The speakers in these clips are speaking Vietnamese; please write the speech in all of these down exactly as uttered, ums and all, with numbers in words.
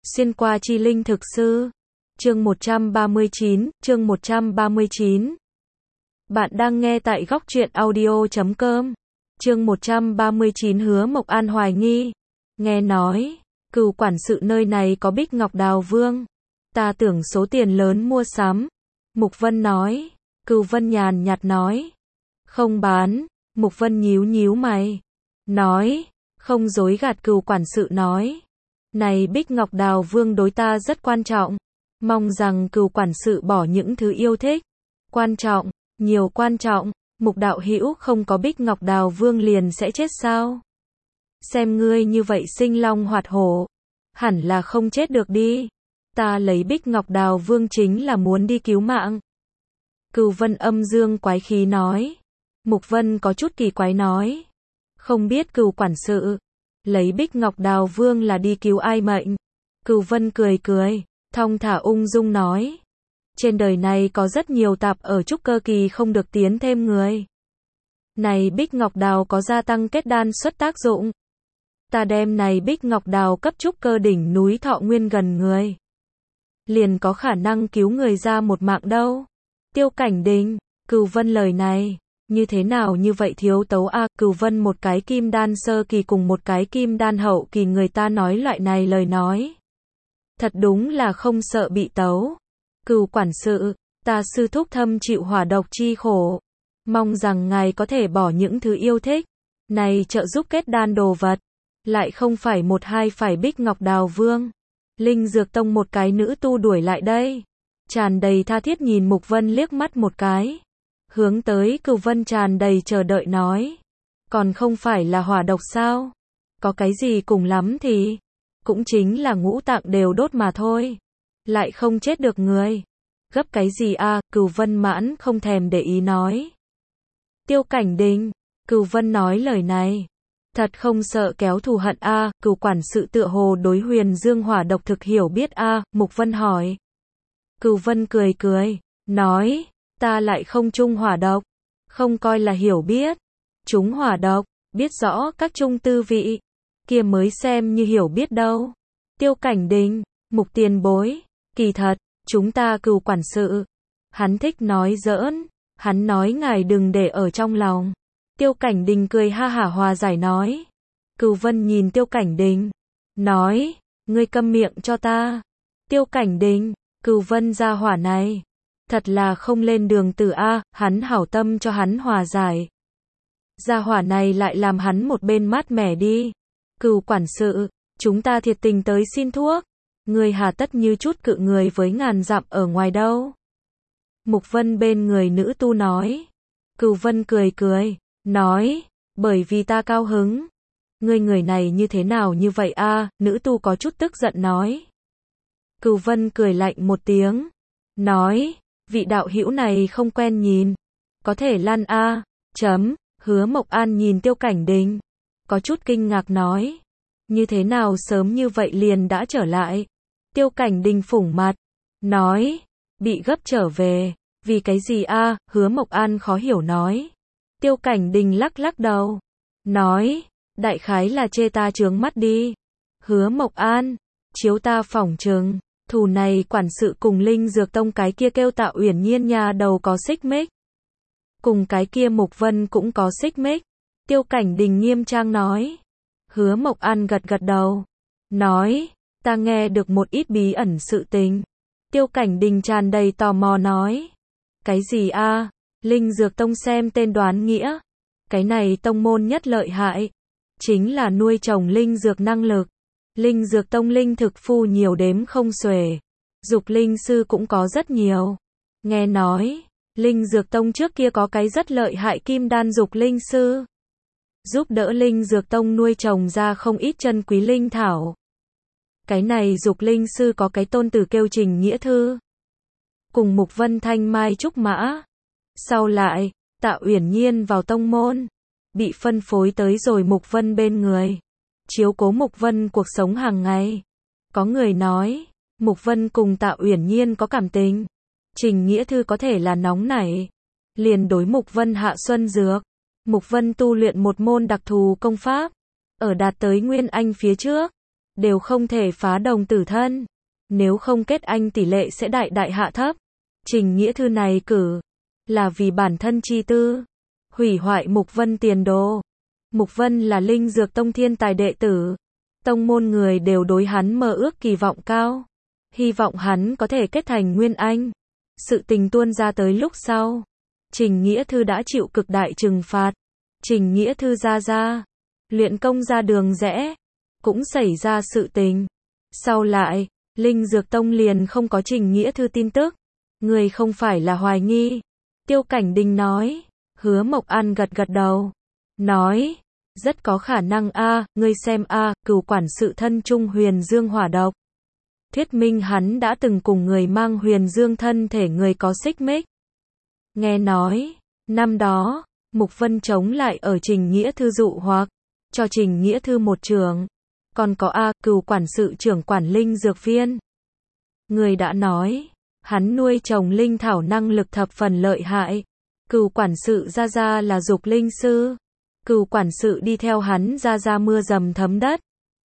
Xuyên qua chi linh thực sư. Chương một trăm ba mươi chín, chương một trăm ba mươi chín. Bạn đang nghe tại góc truyện audio chấm com. Chương một trăm ba mươi chín Hứa Mộc An hoài nghi. Nghe nói, cửu quản sự nơi này có bích ngọc đào vương. Ta tưởng số tiền lớn mua sắm. Mục Vân nói. Cửu Vân nhàn nhạt nói. Không bán. Mục Vân nhíu nhíu mày. Nói. Không dối gạt. Cửu quản sự nói. Này bích ngọc đào vương đối ta rất quan trọng. Mong rằng cửu quản sự bỏ những thứ yêu thích. Quan trọng, nhiều quan trọng. Mục đạo hữu không có bích ngọc đào vương liền sẽ chết sao? Xem ngươi như vậy sinh long hoạt hổ. Hẳn là không chết được đi. Ta lấy bích ngọc đào vương chính là muốn đi cứu mạng. Cửu Vân âm dương quái khí nói. Mục Vân có chút kỳ quái nói. Không biết cửu quản sự. Lấy bích ngọc đào vương là đi cứu ai mệnh? Cửu Vân cười cười. Thong thả ung dung nói. Trên đời này có rất nhiều tạp ở trúc cơ kỳ không được tiến thêm người. Này bích ngọc đào có gia tăng kết đan xuất tác dụng. Ta đem này bích ngọc đào cấp trúc cơ đỉnh núi thọ nguyên gần người. Liền có khả năng cứu người ra một mạng đâu. Tiêu Cảnh Đình, Cửu Vân lời này, như thế nào như vậy thiếu tấu a? À, Cửu Vân một cái kim đan sơ kỳ cùng một cái kim đan hậu kỳ người ta nói loại này lời nói. Thật đúng là không sợ bị tấu. Cửu quản sự, ta sư thúc thâm chịu hỏa độc chi khổ. Mong rằng ngài có thể bỏ những thứ yêu thích. Này trợ giúp kết đan đồ vật. Lại không phải một hai phải bích ngọc đào vương. Linh Dược Tông một cái nữ tu đuổi lại đây. Tràn đầy tha thiết nhìn Mục Vân liếc mắt một cái. Hướng tới Cửu Vân tràn đầy chờ đợi nói. Còn không phải là hỏa độc sao? Có cái gì cùng lắm thì. Cũng chính là ngũ tạng đều đốt mà thôi. Lại không chết được người. Gấp cái gì a? À, Cửu Vân mãn không thèm để ý nói. Tiêu Cảnh Đình, Cửu Vân nói lời này. Thật không sợ kéo thù hận a? À, Cửu quản sự tựa hồ đối huyền dương hỏa độc thực hiểu biết a? À, Mục Vân hỏi. Cửu Vân cười cười, nói, ta lại không chung hỏa độc. Không coi là hiểu biết. Chúng hỏa độc, biết rõ các chung tư vị. Kia mới xem như hiểu biết đâu. Tiêu Cảnh Đình, Mục tiền bối, kỳ thật, chúng ta Cửu quản sự. Hắn thích nói giỡn, hắn nói ngài đừng để ở trong lòng. Tiêu Cảnh Đình cười ha hả hòa giải nói. Cửu Vân nhìn Tiêu Cảnh Đình, nói, ngươi câm miệng cho ta. Tiêu Cảnh Đình, Cửu Vân gia hỏa này, thật là không lên đường từ a, hắn hảo tâm cho hắn hòa giải. Gia hỏa này lại làm hắn một bên mát mẻ đi. Cửu quản sự, chúng ta thiệt tình tới xin thuốc. Người hà tất như chút cự người với ngàn dặm ở ngoài đâu. Mục Vân bên người nữ tu nói. Cửu Vân cười cười, nói, bởi vì ta cao hứng. Ngươi người này như thế nào như vậy a? À, nữ tu có chút tức giận nói. Cửu Vân cười lạnh một tiếng, nói, vị đạo hữu này không quen nhìn. Có thể lăn a? À, chấm, Hứa Mộc An nhìn Tiêu Cảnh Đình. Có chút kinh ngạc nói. Như thế nào sớm như vậy liền đã trở lại? Tiêu Cảnh Đình phủng mặt. Nói. Bị gấp trở về. Vì cái gì a? À, Hứa Mộc An khó hiểu nói. Tiêu Cảnh Đình lắc lắc đầu. Nói. Đại khái là chê ta trướng mắt đi. Hứa Mộc An. Chiếu ta phỏng chừng. Thù này quản sự cùng Linh Dược Tông cái kia kêu Tạ Uyển Nhiên nhà đầu có xích mích. Cùng cái kia Mục Vân cũng có xích mích. Tiêu Cảnh Đình nghiêm trang nói. Hứa Mộc An gật gật đầu. Nói, ta nghe được một ít bí ẩn sự tình. Tiêu Cảnh Đình tràn đầy tò mò nói. Cái gì a? À? Linh Dược Tông xem tên đoán nghĩa. Cái này tông môn nhất lợi hại. Chính là nuôi trồng linh dược năng lực. Linh Dược Tông linh thực phu nhiều đếm không xuể. Dục linh sư cũng có rất nhiều. Nghe nói, Linh Dược Tông trước kia có cái rất lợi hại kim đan dục linh sư. Giúp đỡ Linh Dược Tông nuôi trồng ra không ít chân quý linh thảo. Cái này dục linh sư có cái tôn tử kêu Trình Nghĩa Thư. Cùng Mục Vân thanh mai trúc mã. Sau lại, Tạ Uyển Nhiên vào tông môn. Bị phân phối tới rồi Mục Vân bên người. Chiếu cố Mục Vân cuộc sống hàng ngày. Có người nói, Mục Vân cùng Tạ Uyển Nhiên có cảm tình. Trình Nghĩa Thư có thể là nóng nảy. Liền đối Mục Vân hạ xuân dược. Mục Vân tu luyện một môn đặc thù công pháp. Ở đạt tới Nguyên Anh phía trước. đều không thể phá đồng tử thân. Nếu không kết anh tỷ lệ sẽ đại đại hạ thấp. Trình Nghĩa Thư này cử, là vì bản thân chi tư, hủy hoại Mục Vân tiền đồ. Mục Vân là Linh Dược Tông thiên tài đệ tử. Tông môn người đều đối hắn mơ ước kỳ vọng cao. Hy vọng hắn có thể kết thành Nguyên Anh. Sự tình tuôn ra tới lúc sau. Trình Nghĩa Thư đã chịu cực đại trừng phạt. Trình Nghĩa Thư ra ra. Luyện công ra đường rẽ. Cũng xảy ra sự tình. Sau lại, Linh Dược Tông liền không có Trình Nghĩa Thư tin tức. Người không phải là hoài nghi. Tiêu Cảnh Đình nói. Hứa Mộc An gật gật đầu. Nói. Rất có khả năng a, à, ngươi xem a, à, cửu quản sự thân trung huyền dương hỏa độc. Thuyết minh hắn đã từng cùng người mang huyền dương thân thể người có xích mích. Nghe nói, năm đó, Mục Vân chống lại ở Trình Nghĩa Thư dụ hoặc, cho Trình Nghĩa Thư một trường. Còn có a, cửu quản sự trưởng quản linh dược viên. Người đã nói, hắn nuôi trồng linh thảo năng lực thập phần lợi hại. Cửu quản sự gia gia là dục linh sư. Cửu quản sự đi theo hắn ra ra mưa dầm thấm đất.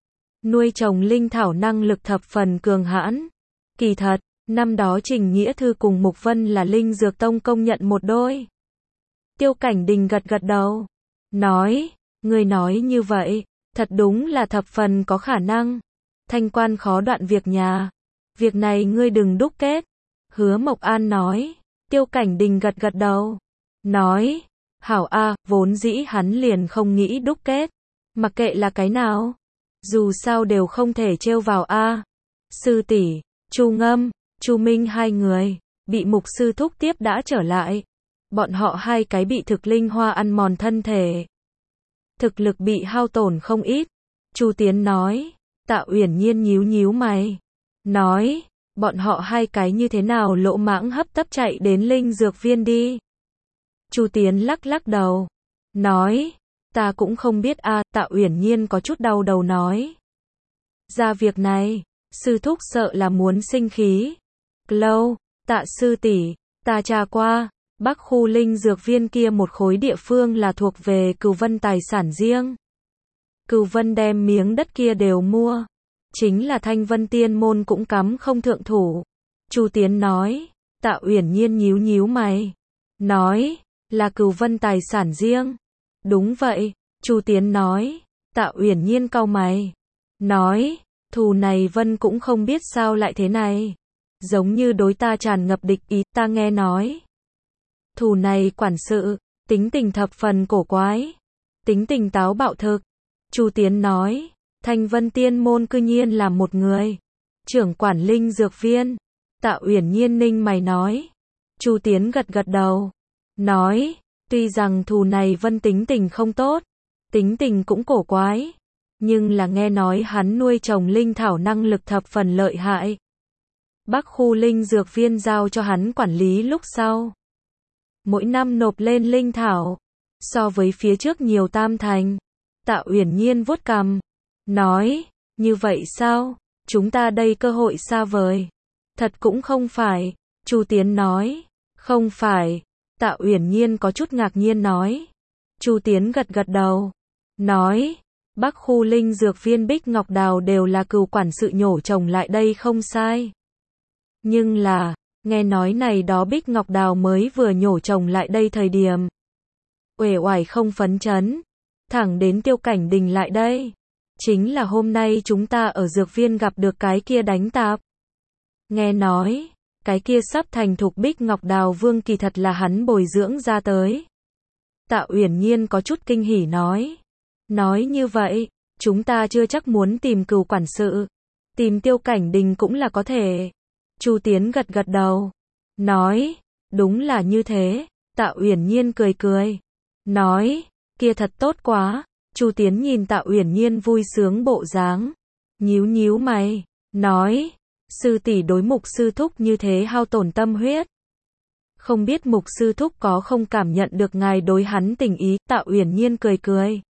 Nuôi trồng linh thảo năng lực thập phần cường hãn. Kỳ thật, năm đó Trình Nghĩa Thư cùng Mục Vân là Linh Dược Tông công nhận một đôi. Tiêu Cảnh Đình gật gật đầu. Nói, người nói như vậy, thật đúng là thập phần có khả năng. Thanh quan khó đoạn việc nhà. Việc này ngươi đừng đúc kết. Hứa Mộc An nói. Tiêu Cảnh Đình gật gật đầu. Nói. Hảo a, vốn dĩ hắn liền không nghĩ đúc kết. Mặc kệ là cái nào. Dù sao đều không thể trêu vào a. Sư tỷ, Chu Ngâm, Chu Minh hai người, bị Mục sư thúc tiếp đã trở lại. Bọn họ hai cái bị thực linh hoa ăn mòn thân thể. Thực lực bị hao tổn không ít. Chu Tiến nói. Tạ Uyển Nhiên nhíu nhíu mày. Nói, bọn họ hai cái như thế nào lỗ mãng hấp tấp chạy đến linh dược viên đi. Chu Tiến lắc lắc đầu. Nói, ta cũng không biết a. Tạ Uyển Nhiên có chút đau đầu nói. Ra việc này, sư thúc sợ là muốn sinh khí. Lâu, Tạ sư tỷ, ta tra qua, Bắc khu linh dược viên kia một khối địa phương là thuộc về Cửu Vân tài sản riêng. Cửu Vân đem miếng đất kia đều mua. Chính là Thanh Vân Tiên môn cũng cắm không thượng thủ. Chu Tiến nói. Tạ Uyển Nhiên nhíu nhíu mày. Nói, là Cửu Vân tài sản riêng. Đúng vậy, Chu Tiến nói. Tạ Uyển Nhiên cau mày. Nói, thù này Vân cũng không biết sao lại thế này. Giống như đối ta tràn ngập địch ý, ta nghe nói. Thù này quản sự, tính tình thập phần cổ quái. Tính tình táo bạo thực. Chu Tiến nói, Thanh Vân Tiên môn cư nhiên là một người. Trưởng quản linh dược viên. Tạ Uyển Nhiên ninh mày nói. Chu Tiến gật gật đầu. Nói, tuy rằng thù này Vân tính tình không tốt. Tính tình cũng cổ quái. Nhưng là nghe nói hắn nuôi trồng linh thảo năng lực thập phần lợi hại. Bắc khu linh dược viên giao cho hắn quản lý lúc sau. Mỗi năm nộp lên linh thảo. So với phía trước nhiều tam thành. Tạ Uyển Nhiên vuốt cằm. Nói, như vậy sao? Chúng ta đây cơ hội xa vời. Thật cũng không phải. Chu Tiến nói. Không phải. Tạ Uyển Nhiên có chút ngạc nhiên nói. Chu Tiến gật gật đầu. Nói, Bắc khu linh dược viên Bích Ngọc Đào đều là cửu quản sự nhổ trồng lại đây không sai. Nhưng là, nghe nói này đó Bích Ngọc Đào mới vừa nhổ trồng lại đây thời điểm. Uể oải không phấn chấn. Thẳng đến Tiêu Cảnh Đình lại đây. Chính là hôm nay chúng ta ở dược viên gặp được cái kia đánh tạp. Nghe nói, cái kia sắp thành thục Bích Ngọc Đào Vương kỳ thật là hắn bồi dưỡng ra tới. Tạ Uyển Nhiên có chút kinh hỉ nói. Nói như vậy, chúng ta chưa chắc muốn tìm cửu quản sự. Tìm Tiêu Cảnh Đình cũng là có thể. Chu Tiến gật gật đầu. Nói, đúng là như thế. Tạ Uyển Nhiên cười cười. Nói, kia thật tốt quá. Chu Tiến nhìn Tạ Uyển Nhiên vui sướng bộ dáng. Nhíu nhíu mày. Nói, sư tỷ đối Mục sư thúc như thế hao tổn tâm huyết. Không biết Mục sư thúc có không cảm nhận được ngài đối hắn tình ý. Tạ Uyển Nhiên cười cười.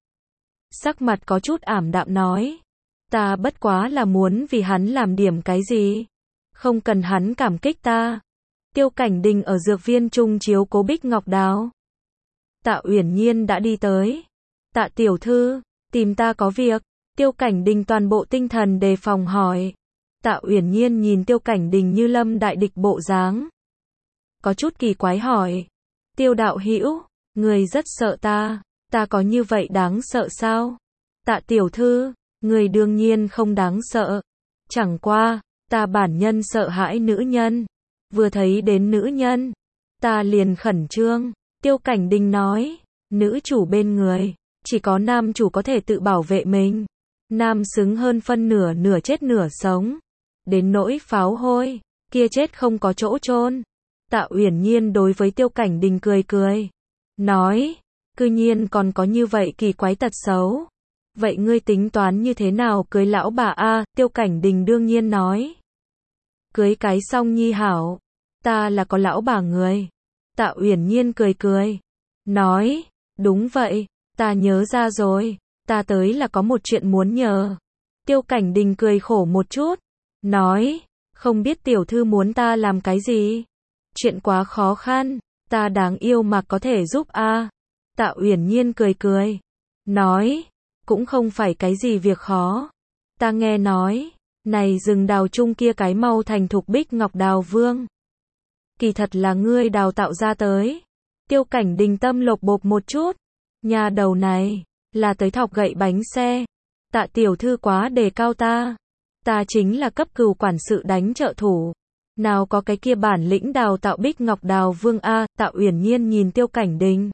Sắc mặt có chút ảm đạm nói. Ta bất quá là muốn vì hắn làm điểm cái gì. Không cần hắn cảm kích ta. Tiêu Cảnh Đình ở dược viên trung chiếu cố Bích Ngọc Đào. Tạ Uyển Nhiên đã đi tới. Tạ tiểu thư, tìm ta có việc. Tiêu Cảnh Đình toàn bộ tinh thần đề phòng hỏi. Tạ Uyển Nhiên nhìn Tiêu Cảnh Đình như lâm đại địch bộ dáng. Có chút kỳ quái hỏi. Tiêu đạo hữu, người rất sợ ta, ta có như vậy đáng sợ sao? Tạ tiểu thư, người đương nhiên không đáng sợ. Chẳng qua, ta bản nhân sợ hãi nữ nhân. Vừa thấy đến nữ nhân, ta liền khẩn trương. Tiêu Cảnh Đình nói, nữ chủ bên người, chỉ có nam chủ có thể tự bảo vệ mình. Nam xứng hơn phân nửa nửa chết nửa sống. Đến nỗi pháo hôi, kia chết không có chỗ chôn. Tạ Uyển Nhiên đối với Tiêu Cảnh Đình cười cười. Nói, cư nhiên còn có như vậy kỳ quái tật xấu. Vậy ngươi tính toán như thế nào cưới lão bà a? Tiêu Cảnh Đình đương nhiên nói. Cưới cái xong nhi hảo. Ta là có lão bà người. Tạ Uyển Nhiên cười cười. Nói, đúng vậy, ta nhớ ra rồi. Ta tới là có một chuyện muốn nhờ. Tiêu Cảnh Đình cười khổ một chút. Nói, không biết tiểu thư muốn ta làm cái gì? Chuyện quá khó khăn, ta đáng yêu mà có thể giúp a. Tạ Uyển Nhiên cười cười. Nói, cũng không phải cái gì việc khó. Ta nghe nói, này rừng đào chung kia cái mau thành thục bích ngọc đào vương. Kỳ thật là ngươi đào tạo ra tới. Tiêu Cảnh Đình tâm lột bột một chút. Nhà đầu này, là tới thọc gậy bánh xe. Tạ tiểu thư quá đề cao ta. Ta chính là cấp cừu quản sự đánh trợ thủ. Nào có cái kia bản lĩnh đào tạo bích ngọc đào vương a. Tạ Uyển Nhiên nhìn Tiêu Cảnh Đình.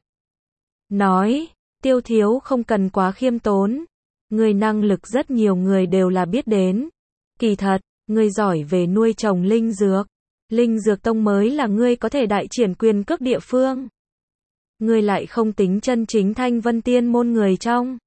Nói, Tiêu thiếu không cần quá khiêm tốn. Người năng lực rất nhiều người đều là biết đến. Kỳ thật, người giỏi về nuôi trồng linh dược. Linh dược tông mới là ngươi có thể đại triển quyền cước địa phương. Ngươi lại không tính chân chính Thanh Vân Tiên môn người trong.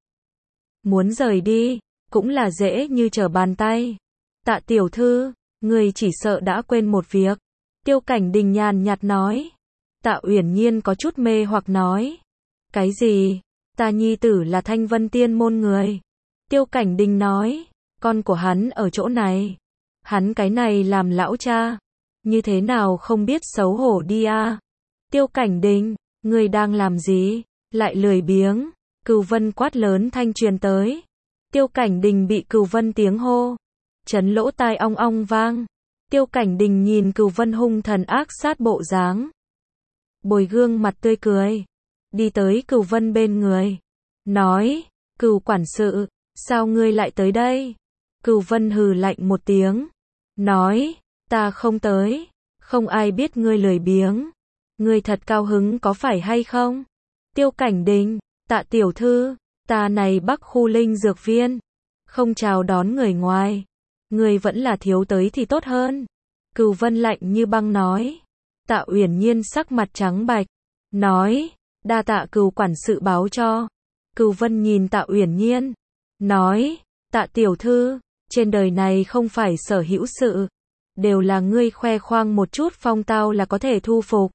Muốn rời đi, cũng là dễ như trở bàn tay. Tạ tiểu thư, ngươi chỉ sợ đã quên một việc. Tiêu Cảnh Đình nhàn nhạt nói. Tạ Uyển Nhiên có chút mê hoặc nói. Cái gì? Ta nhi tử là Thanh Vân Tiên môn người. Tiêu Cảnh Đình nói. Con của hắn ở chỗ này. Hắn cái này làm lão cha. Như thế nào không biết xấu hổ đi a? Tiêu Cảnh Đình, ngươi đang làm gì? Lại lười biếng. Cửu Vân quát lớn thanh truyền tới. Tiêu Cảnh Đình bị Cửu Vân tiếng hô chấn lỗ tai ong ong vang. Tiêu Cảnh Đình nhìn Cửu Vân hung thần ác sát bộ dáng, bồi gương mặt tươi cười, đi tới Cửu Vân bên người, nói: "Cửu quản sự, sao ngươi lại tới đây?" Cửu Vân hừ lạnh một tiếng, nói: "Ta không tới, không ai biết ngươi lười biếng. Ngươi thật cao hứng có phải hay không?" Tiêu Cảnh Đình: "Tạ tiểu thư, ta này Bắc khu linh dược viên, không chào đón người ngoài. Ngươi vẫn là thiếu tới thì tốt hơn." Cửu Vân lạnh như băng nói. Tạ Uyển Nhiên sắc mặt trắng bạch, nói: "Đa tạ Cửu quản sự báo cho." Cửu Vân nhìn Tạ Uyển Nhiên, nói: "Tạ tiểu thư, trên đời này không phải sở hữu sự đều là ngươi khoe khoang một chút phong tao là có thể thu phục."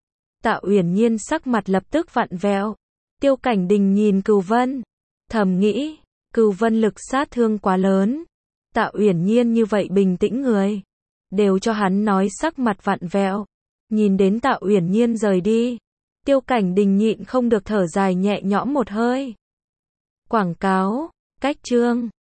Tạ Uyển Nhiên sắc mặt lập tức vặn vẹo. Tiêu Cảnh Đình nhìn Cửu Vân, thầm nghĩ, Cửu Vân lực sát thương quá lớn. Tạ Uyển Nhiên như vậy bình tĩnh người, đều cho hắn nói sắc mặt vặn vẹo. Nhìn đến Tạ Uyển Nhiên rời đi, Tiêu Cảnh Đình nhịn không được thở dài nhẹ nhõm một hơi. Quảng cáo, cách chương